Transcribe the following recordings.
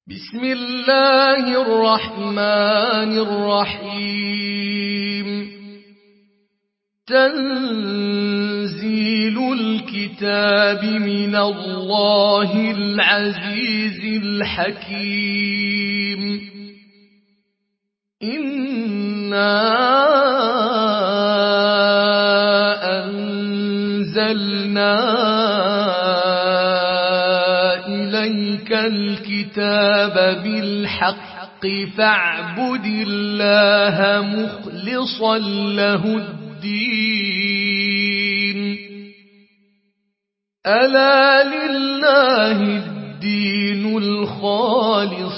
بسم الله الرحمن الرحيم تنزيل الكتاب من الله العزيز الحكيم إنا أنزلنا إليك الكتاب بالحق فاعبد الله مخلصا له الدين ألا لله الدين الخالص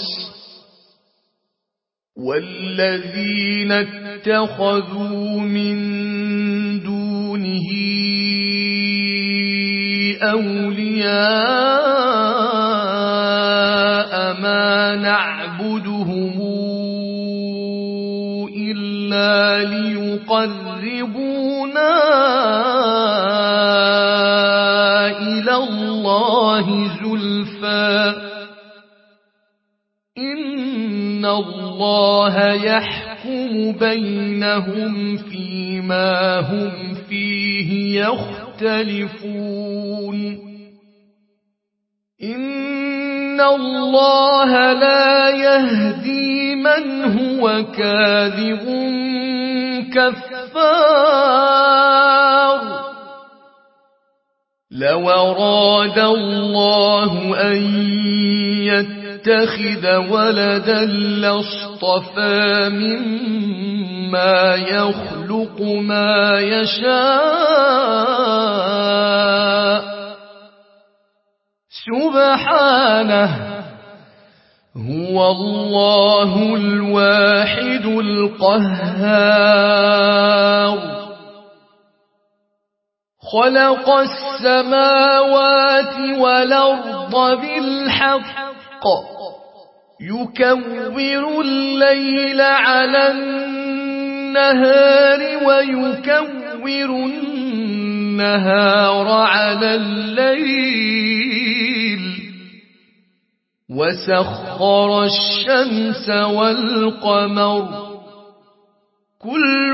والذين اتخذوا من دونه أولياء ما نعبدهم إلا ليقربونا إلى الله زلفى إن الله يحكم بينهم فيما هم فيه يختلفون إن الله لا يهدي من هو كاذب كفار لو أراد الله أن يتخذ ولدا لاصطفى مما يخلق ما يشاء سبحانه هو الله الواحد القهار خلق السماوات والأرض بالحق يكور الليل على النهار ويكور النهار على الليل وسخر الشمس والقمر كل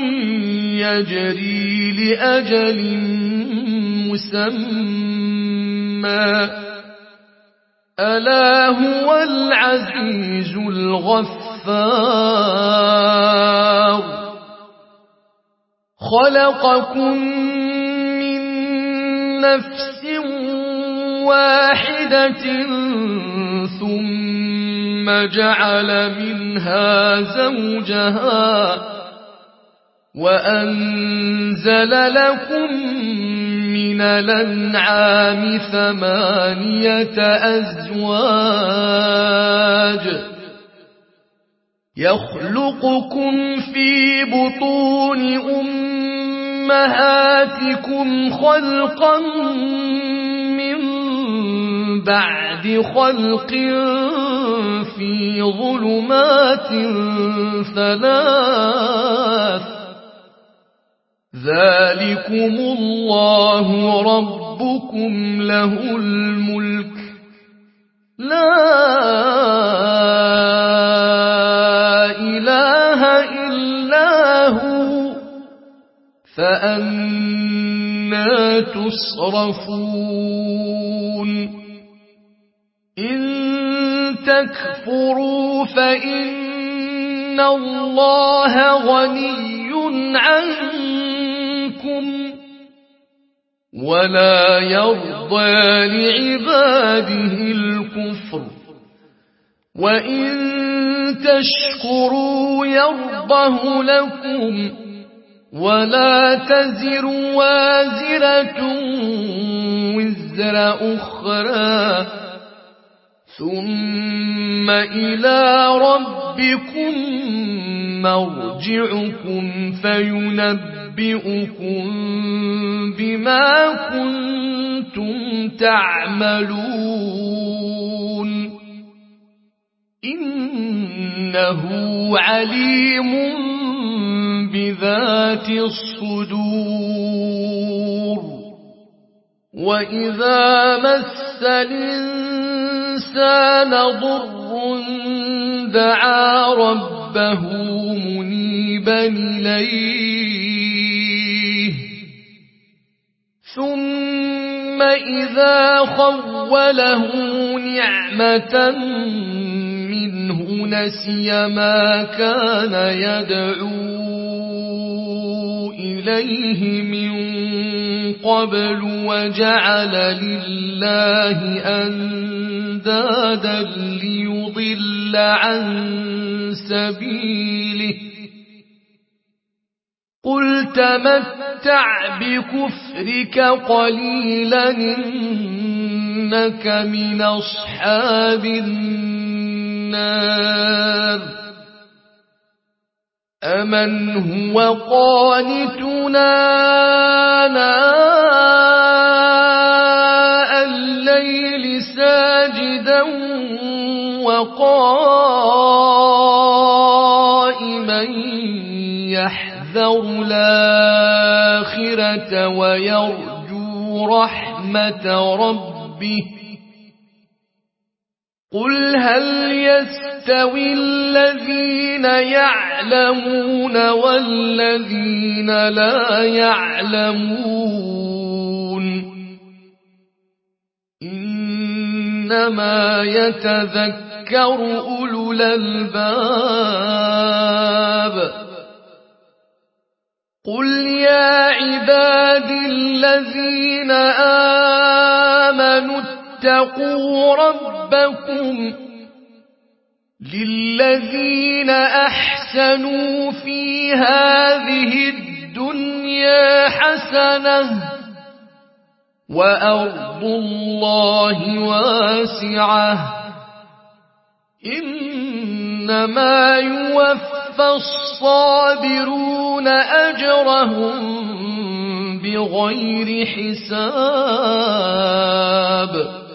يجري لأجل مسمى ألا هو العزيز الغفار خلقكم من نفس واحدة ثم جعل منها زوجها وأنزل لكم من الأنعام 8 أزواج يخلقكم في بطون أمهاتكم خلقا من بعد خلق في ظلمات 3 ذلكم الله ربكم له الملك لا إله إلا هو فأنى تصرفون إن تكفروا فإن الله غني عنكم ولا يرضى لعباده الكفر وإن تشكروا يرضه لكم ولا تزر وازرة وزر أخرى ثم إلى ربكم مرجعكم فينبئكم بما كنتم تعملون إنه عليم بذات الصدور وإذا مس الإنسان ضر دعا ربه منيبا إليه ثم إذا خوله نعمة منه نسي ما كان يدعو إليه من قبل وجعل لله أندادا ليضل عن سبيله قل تمتع بكفرك قليلا إنك من أصحاب النار أمن هو قانتنا آناء الليل ساجدا وقائما يحذر الآخرة ويرجو رحمة ربه قل هل يستوي الذين يعلمون والذين لا يعلمون إنما يتذكر أولو الألباب قل يا عبادي الذين آمنوا اتقوا ربكم للذين أحسنوا في هذه الدنيا حسنة وأرض الله واسعة إنما يوفى الصابرون أجرهم بغير حساب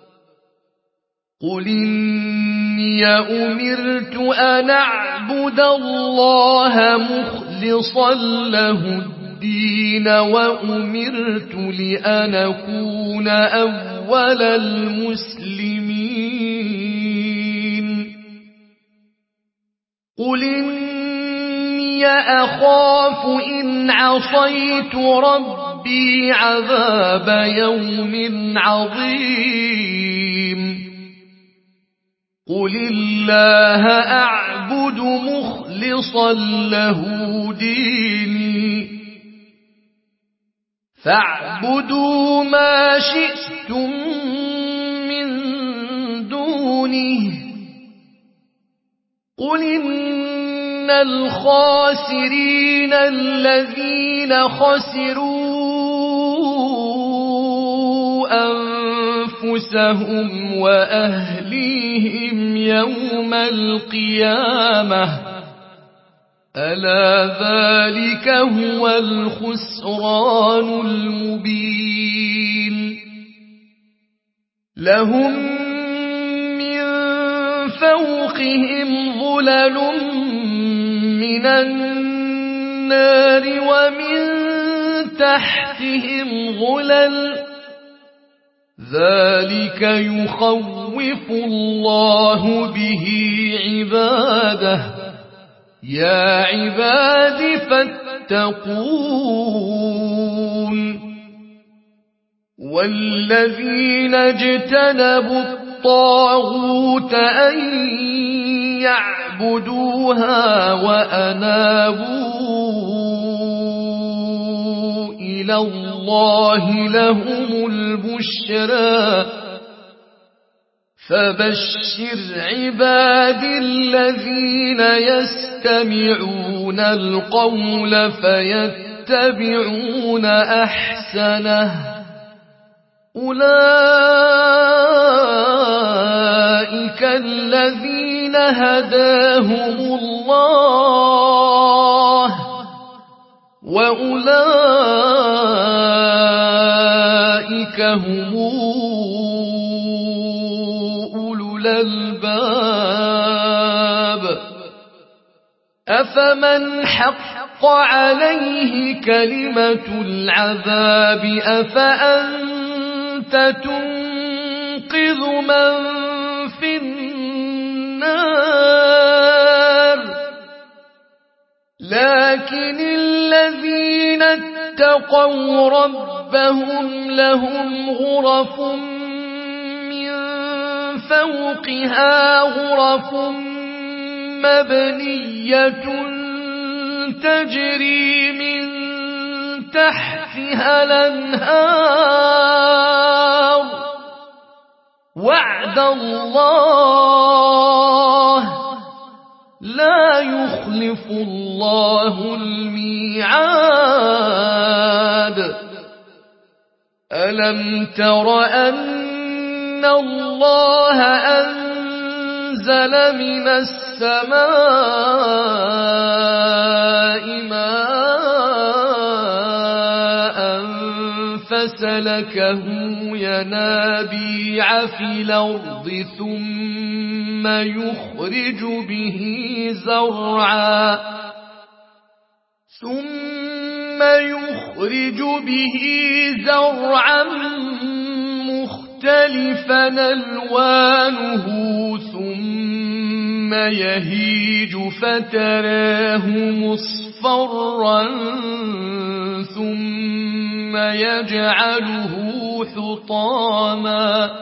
قل إني أمرت أن أعبد الله مخلصا له الدين وأمرت لأن أكون أول المسلمين قل إني أخاف إن عصيت ربي عذاب يوم عظيم قل الله أعبد مخلصا له ديني فاعبدوا ما شئتم من دونه قل إن الخاسرين الذين خسروا أنفسهم وأهليهم يوم القيامة ألا ذلك هو الخسران المبين لهم من فوقهم ظلل من النار ومن تحتهم ظلل ذلك يخوف الله به عباده يا عباد فاتقون والذين اجتنبوا الطاغوت أن يعبدوها وأنابوا إلى الله لهم البشرى فبشر عباد الذين يستمعون القول فيتبعون أحسنه أولئك الذين هداهم الله وأولئك هم أولو الألباب أفمن حق عليه كلمة العذاب أفأنت تنقذ من في النار لكن الذين اتقوا ربهم لهم غرف من فوقها غرف مبنية تجري من تحتها الأنهار وعد الله لا يخلف الله الميعاد ألم تر أن الله أنزل من السماء ماء فسلكه ينابيع في الأرض ثم يخرج به زرعا مختلفا ألوانه ثم يهيج فتراه مصفرا ثم يجعله حطاما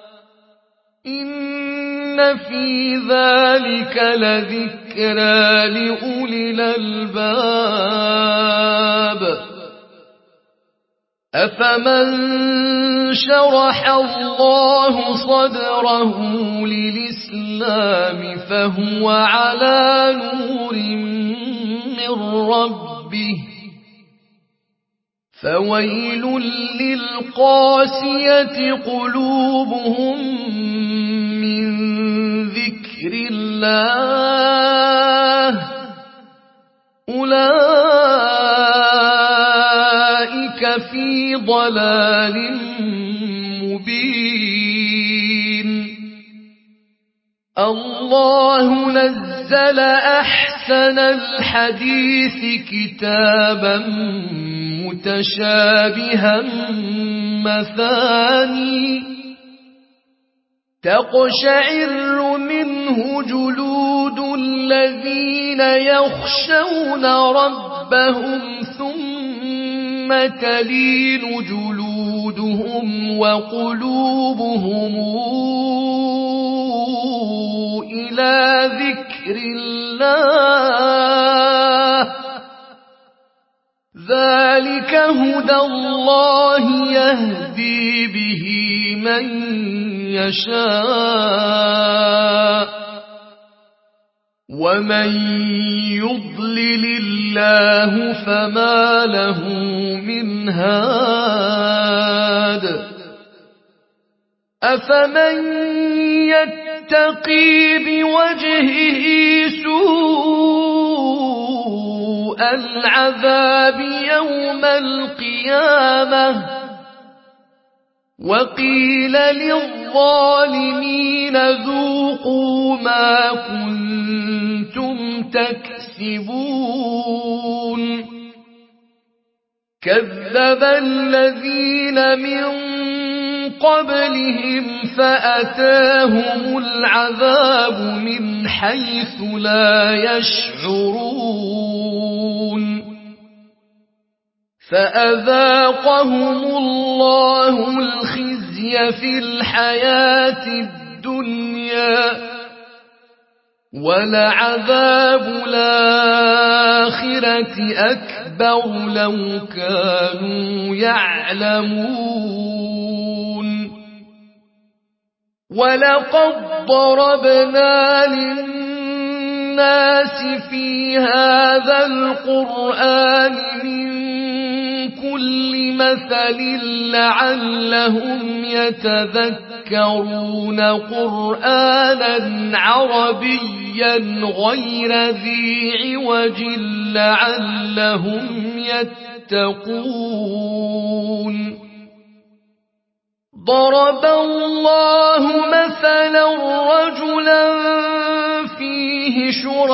إن في ذلك لذكرى لأولي الألباب أفمن شرح الله صدره للإسلام فهو على نور من ربه فويل للقاسية قلوبهم من ذكر الله أولئك في ضلال مبين الله نزل أحسن الحديث كتابا متشابها مثاني تقشعر منه جلود الذين يخشون ربهم ثم تلين جلودهم وقلوبهم إلى ذكر الله ذلك هدى الله يهدي به من يشاء ومن يضلل الله فما له من هاد أفمن يتقي بوجهه سوء العذاب يوم القيامة وقيل للظالمين ذوقوا ما كنتم تكسبون كذب الذين من قبلهم فأتاهم العذاب من حيث لا يشعرون فأذاقهم الله الخزي في الحياة الدنيا ولعذاب الآخرة أكبر لو كانوا يعلمون ولقد ضربنا للناس في هذا القرآن من كل مثل لعلهم يتذكرون قرآنا عربيا غير ذي عوج لعلهم يتقون ضرب الله مثلا رجلا فيه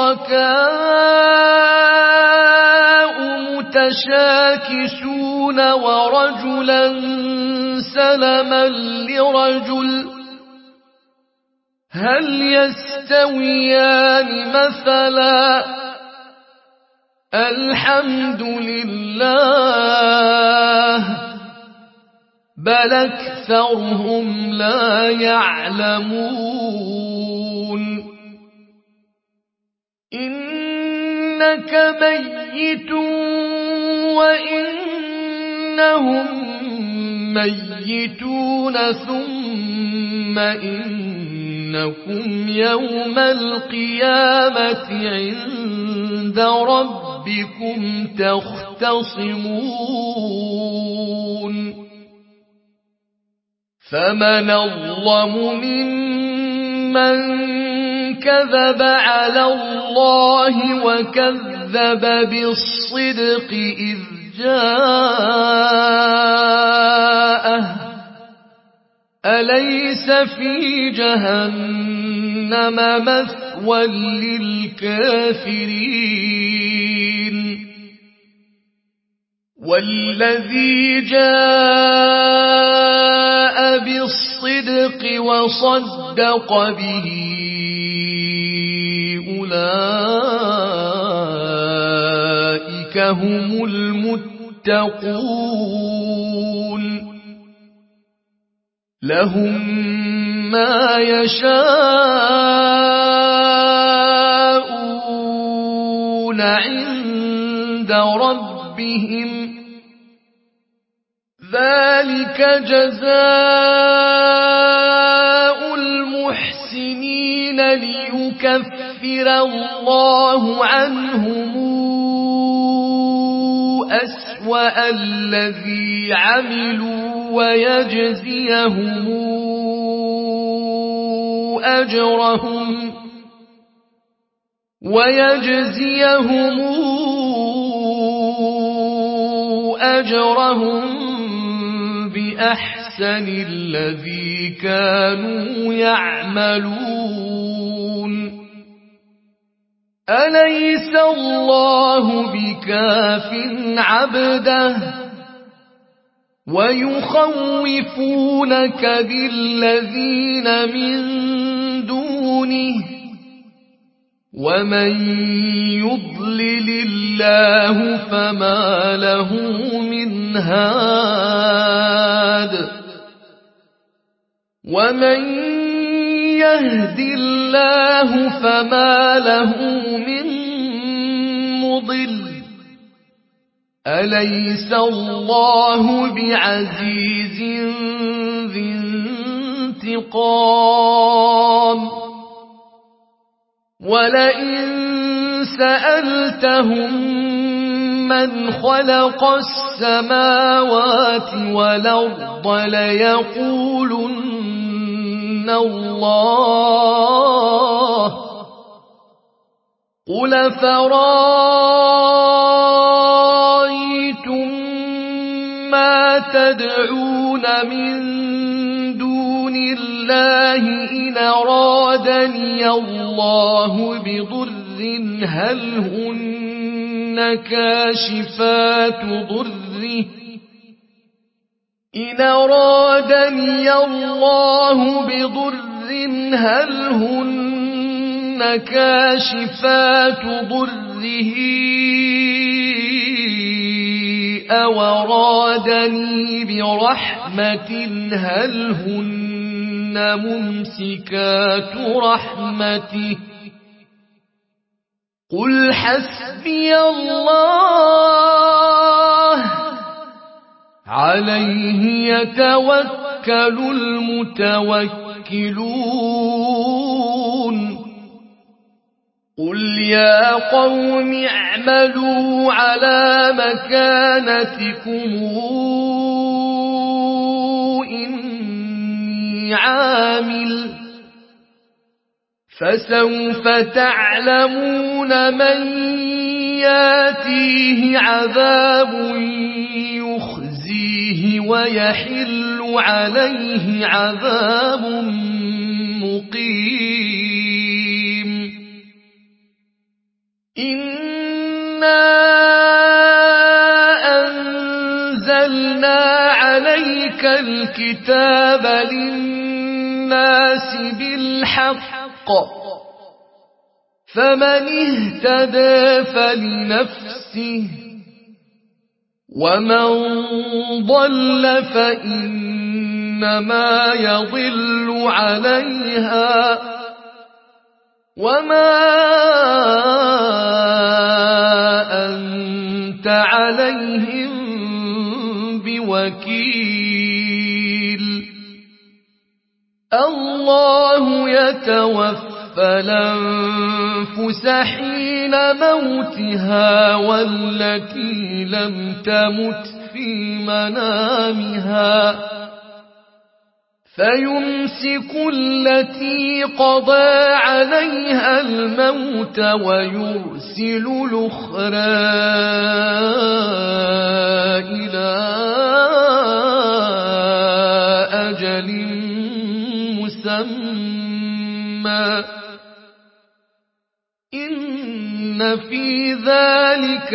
شركاء متشاكسون ورجلا سلما لرجل هل يستويان مثلا الحمد لله بل أكثرهم لا يعلمون إنك ميت وإنهم ميتون ثم إنكم يوم القيامة عند ربكم تختصمون فمن أظلم ممن كذب على الله وكذب بالصدق إذ جاءه أليس في جهنم مثوى للكافرين والذي جاء بالصدق وصدق به أولئك هم المتقون لهم ما يشاءون عند ربهم ذلك جزاء المحسنين ليكفر الله عنهم أسوأ الذي عملوا ويجزيهم أجرهم بأحسن الذي كانوا يعملون أليس الله بكاف عبده ويخوفونك بالذين من دونه ومن يضلل الله فما له من هاد ومن يهد الله فما له من مضل أليس الله بعزيز ذي انتقام ولئن سألتهم من خلق السماوات والأرض ليقولن الله قل فرأيتم ما تدعون من دون الله إن أرادني الله بضر هل هن كاشفات ضره إن أرادني الله بضر هل هن كاشفات ضره أو أرادني برحمة هل هن ممسكات رحمته قل حسبي الله عليه يتوكل المتوكلون قل يا قوم اعملوا على مكانتكم إني عامل فسوف تعلمون من ياتيه عذاب يخزيه ويحل عليه عذاب مقيم إنا أنزلنا عليك الكتاب للناس بالحق فمن اهتدى فلنفسه ومن ضل فإنما يضل عليها وما أنت عليهم بوكيل الله يتوفى الأنفس حين موتها والتي لم تمت في منامها فيمسك التي قضى عليها الموت ويرسل الأخرى إلى أجل مسمى إن في ذلك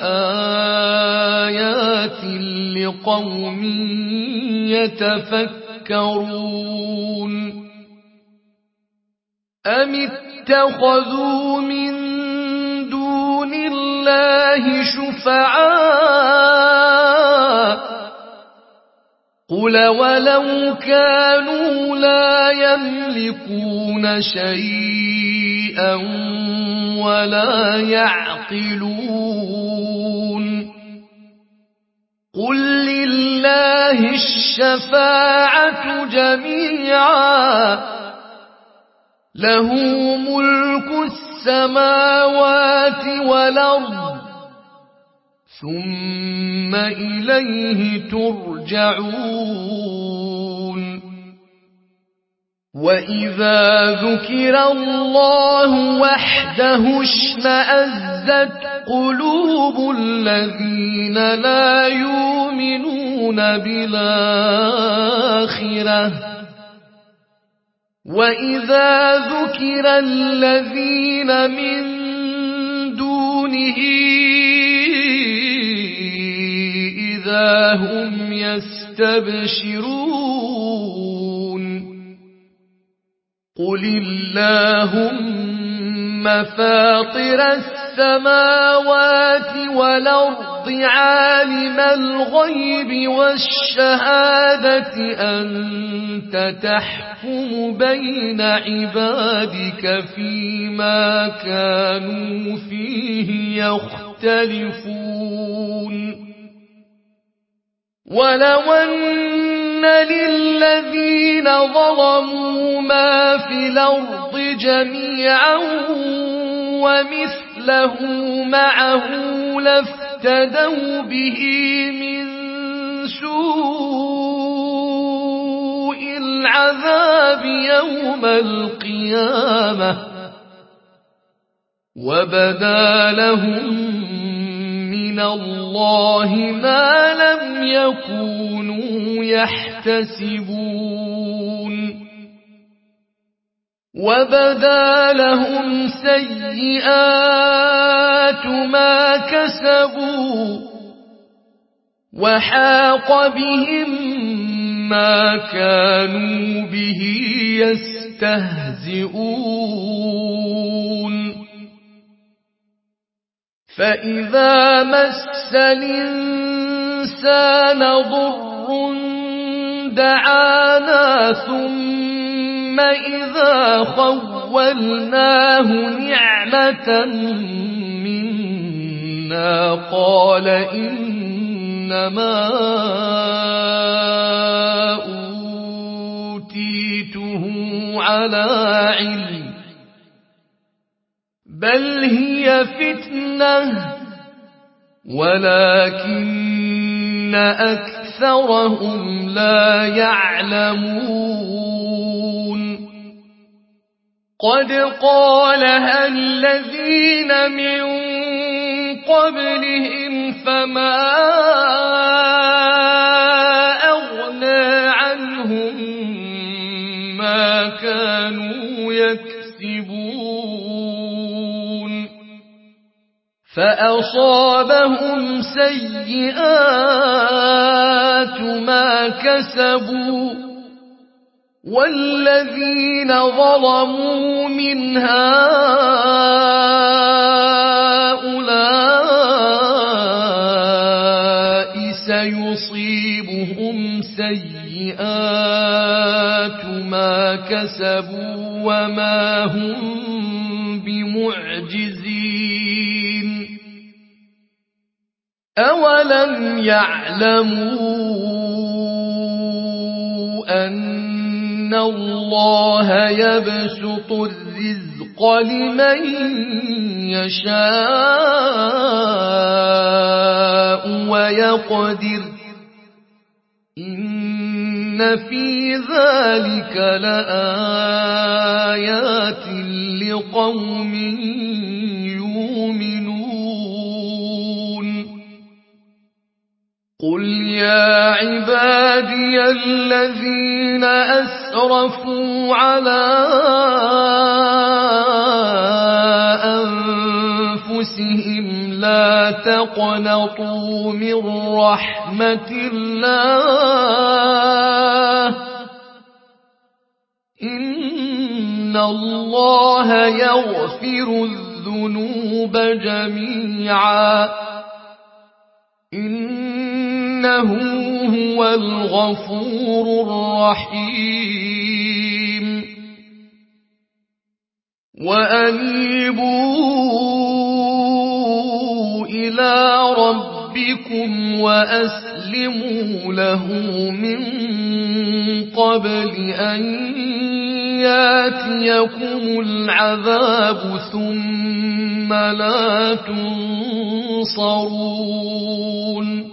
لآيات لقوم يتفكرون أم اتخذوا من دون الله شفعاء قل ولو كانوا لا يملكون شيئا ولا يعقلون قل لله الشفاعة جميعا له ملك السماوات والأرض ثم إليه ترجعون وإذا ذكر الله وحده اشمأزت قلوب الذين لا يؤمنون بالآخرة وإذا ذكر الذين من دونه إذا هم يستبشرون قل اللهم فاطر السماوات والأرض عالم الغيب والشهادة أنت تحكم بين عبادك فيما كانوا فيه يختلفون ولو أن للذين ظلموا ما في الأرض جميعا ومثله معه لافتدوا به من سوء العذاب يوم القيامة وبدا لهم من الله ما لم يكونوا يحتسبون وبدا لهم سيئات ما كسبوا وحاق بهم ما كانوا به يستهزئون فإذا مس الإنسان ضر دعانا ثم إذا خولناه نعمة منا قال إنما أوتيته على علم بل هي فتنة ولكن أكثرهم لا يعلمون قد قالها الذين من قبلهم فما أغنى عنهم ما كانوا يكسبون فأصابهم سيئات ما كسبوا والذين ظلموا من هؤلاء كسبوا وما هم بمعجزين أولم يعلموا أن الله يبسط الرزق لمن يشاء ويقدر إن في ذلك لآيات لقوم يؤمنون قل يا عبادي الذين أسرفوا على أنفسهم لا تقنطوا من رحمة الله إن الله يغفر الذنوب جميعا إنه هو الغفور الرحيم وأنيبوا إلى ربكم وأسلموا له من قبل أن ياتيكم العذاب ثم لا تنصرون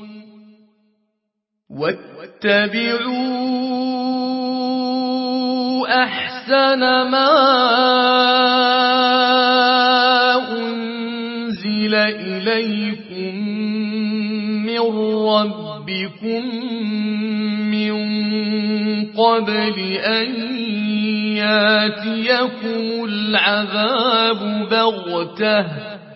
واتبعوا أحسن ما أنزل إليكم من ربكم من قبل أن ياتيكم العذاب بغتة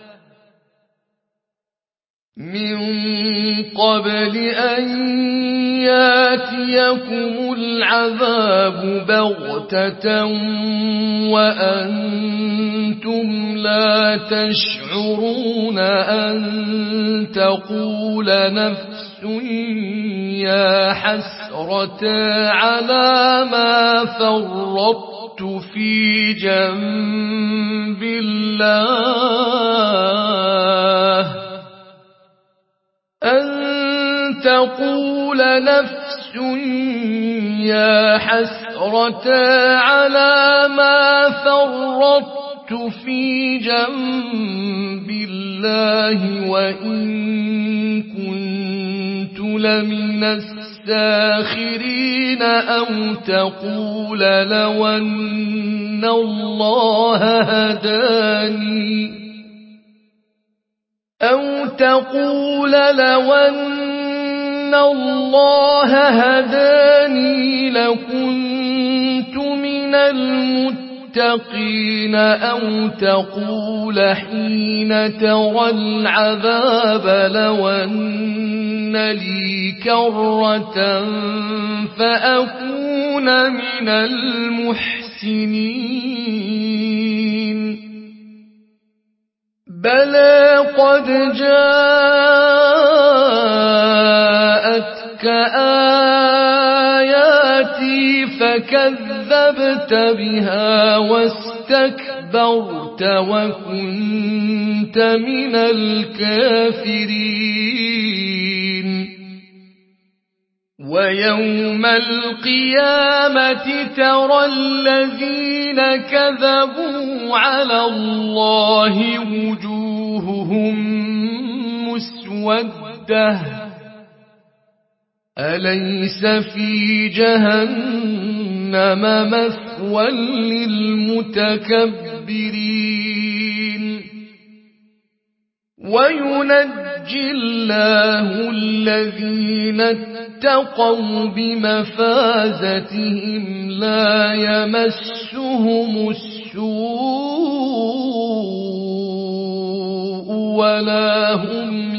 وأنتم لا تشعرون أن تقول نفس يا حسرة على ما فرطت في جنب الله أن تقول نفس يا حسرة على ما فرطت في جنب الله وإن كنت لمن الساخرين أو تقول لو أن الله هداني لكنت من المتقين أو تقول حين ترى العذاب لو أن لي كرة فأكون من المحسنين بلى قد جاءتك آياتي فكذبت بها واستكبرت وكنت من الكافرين ويوم القيامة ترى الذين كذبوا على الله وجوههم مسودة أليس في جهنم مثوى للمتكبرين وينجي الله الذين اتقوا بمفازتهم لا يمسهم السوء ولا هم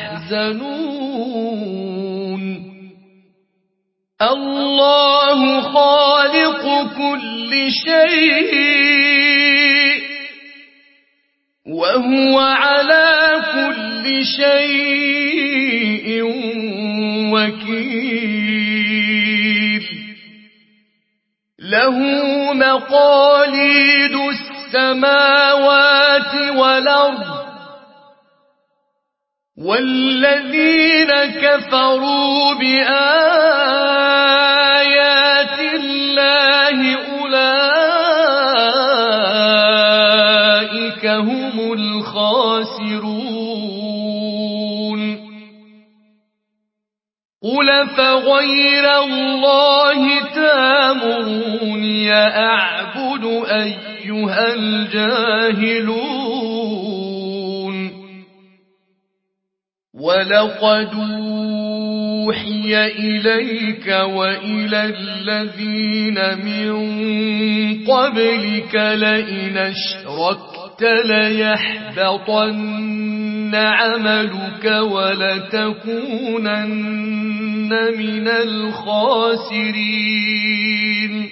يحزنون الله خالق كل شيء وهو على كل شيء وكيل له مقاليد السماوات والأرض والذين كفروا بآيات الله أولئك هم الخاسرون قل فغير الله تأمروني أعبد أيها الجاهلون ولقد أوحي إليك وإلى الذين من قبلك لئن أشركت ليحبطن عملك ولتكونن من الخاسرين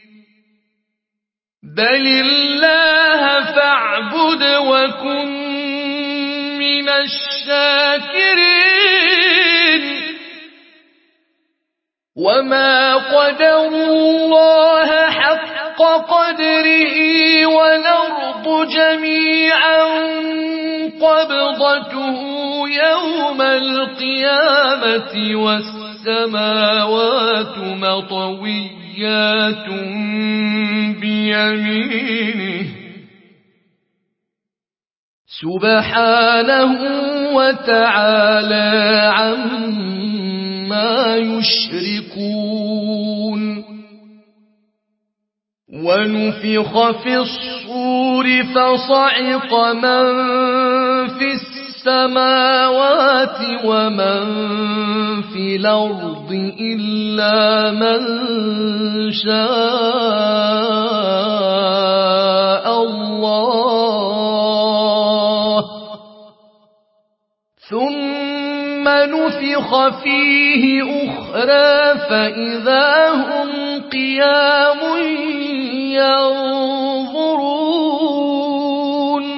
بل الله فاعبد وكن من الشاكرين وما قدروا الله حق قدره والأرض جميعا قبضته يوم القيامة والسماوات مطويات بيمينه سبحانه وتعالى عما يشركون ونفخ في الصور فصعق من في السماوات ومن في الأرض إلا من شاء الله ثم نفخ فيه أخرى فإذا هم قيام ينظرون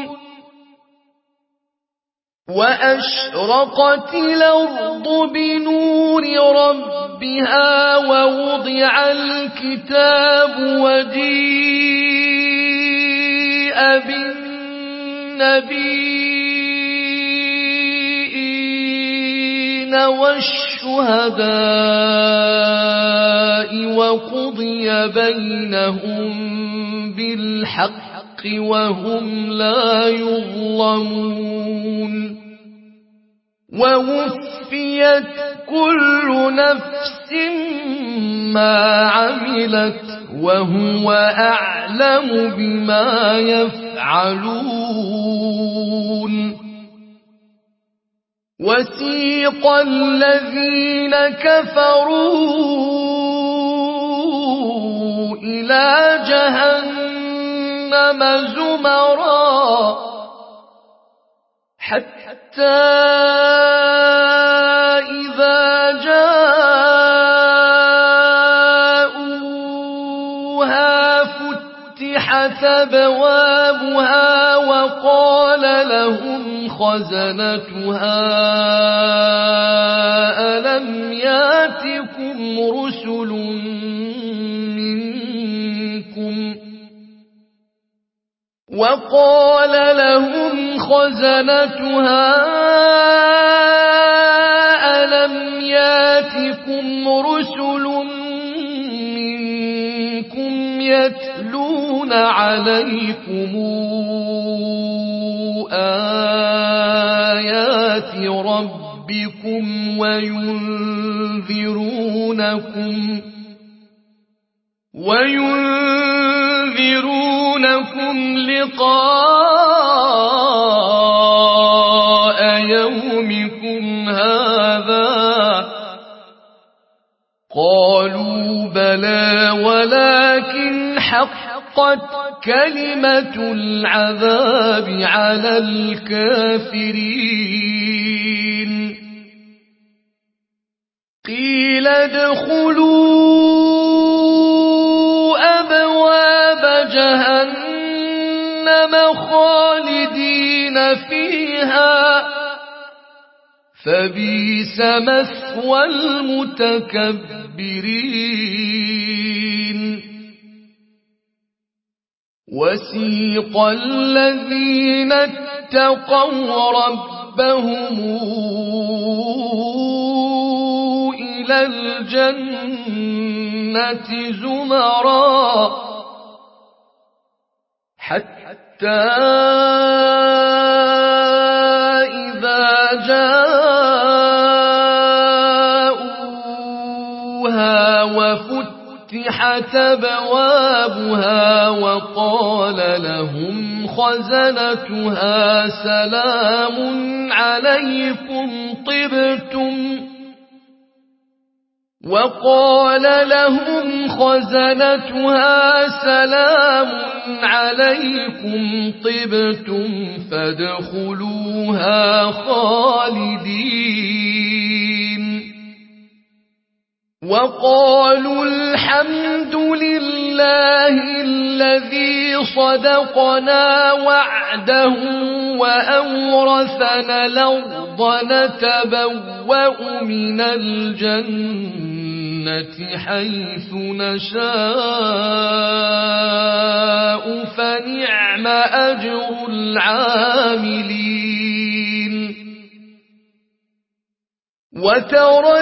وأشرقت الأرض بنور ربها ووضع الكتاب وجيء بالنبيين والشهداء وقضي بينهم بالحق وهم لا يظلمون ووفيت كل نفس ما عملت وهو أعلم بما يفعلون وسيق الذين كفروا إلى جهنم زمرا حتى إذا جاءوها فتحت أبوابها وقال لهم خزنتها ألم يأتكم رسل منكم يتلون عليكم آيات ربكم وينذرونكم لقاء يومكم هذا قالوا بلى ولكن حقت كلمة العذاب على الكافرين قيل ادخلوا أبواب جهنم خالدين فيها فبئس مثوى المتكبرين وسيق الذين اتقوا ربهم إلى الجنة زمرا حتى إذا جاءوها وفتحت أبوابها وقال لهم خزنتها سلام عليكم طبتم فادخلوها خالدين وقالوا الحمد لله الذي صدقنا وعده وأورثنا الأرض نتبوأ من الجنة حيث نشاء فنعم أجر العاملين وترى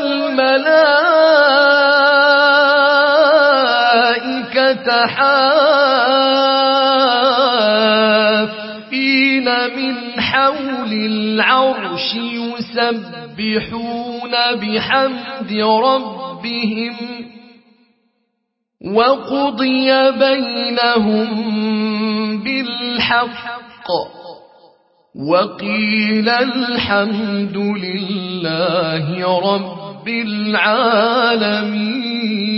الملائكة حافين من حول العرش يسبحون بحمد ربهم وقضي بينهم بالحق وقيل الحمد لله رب العالمين.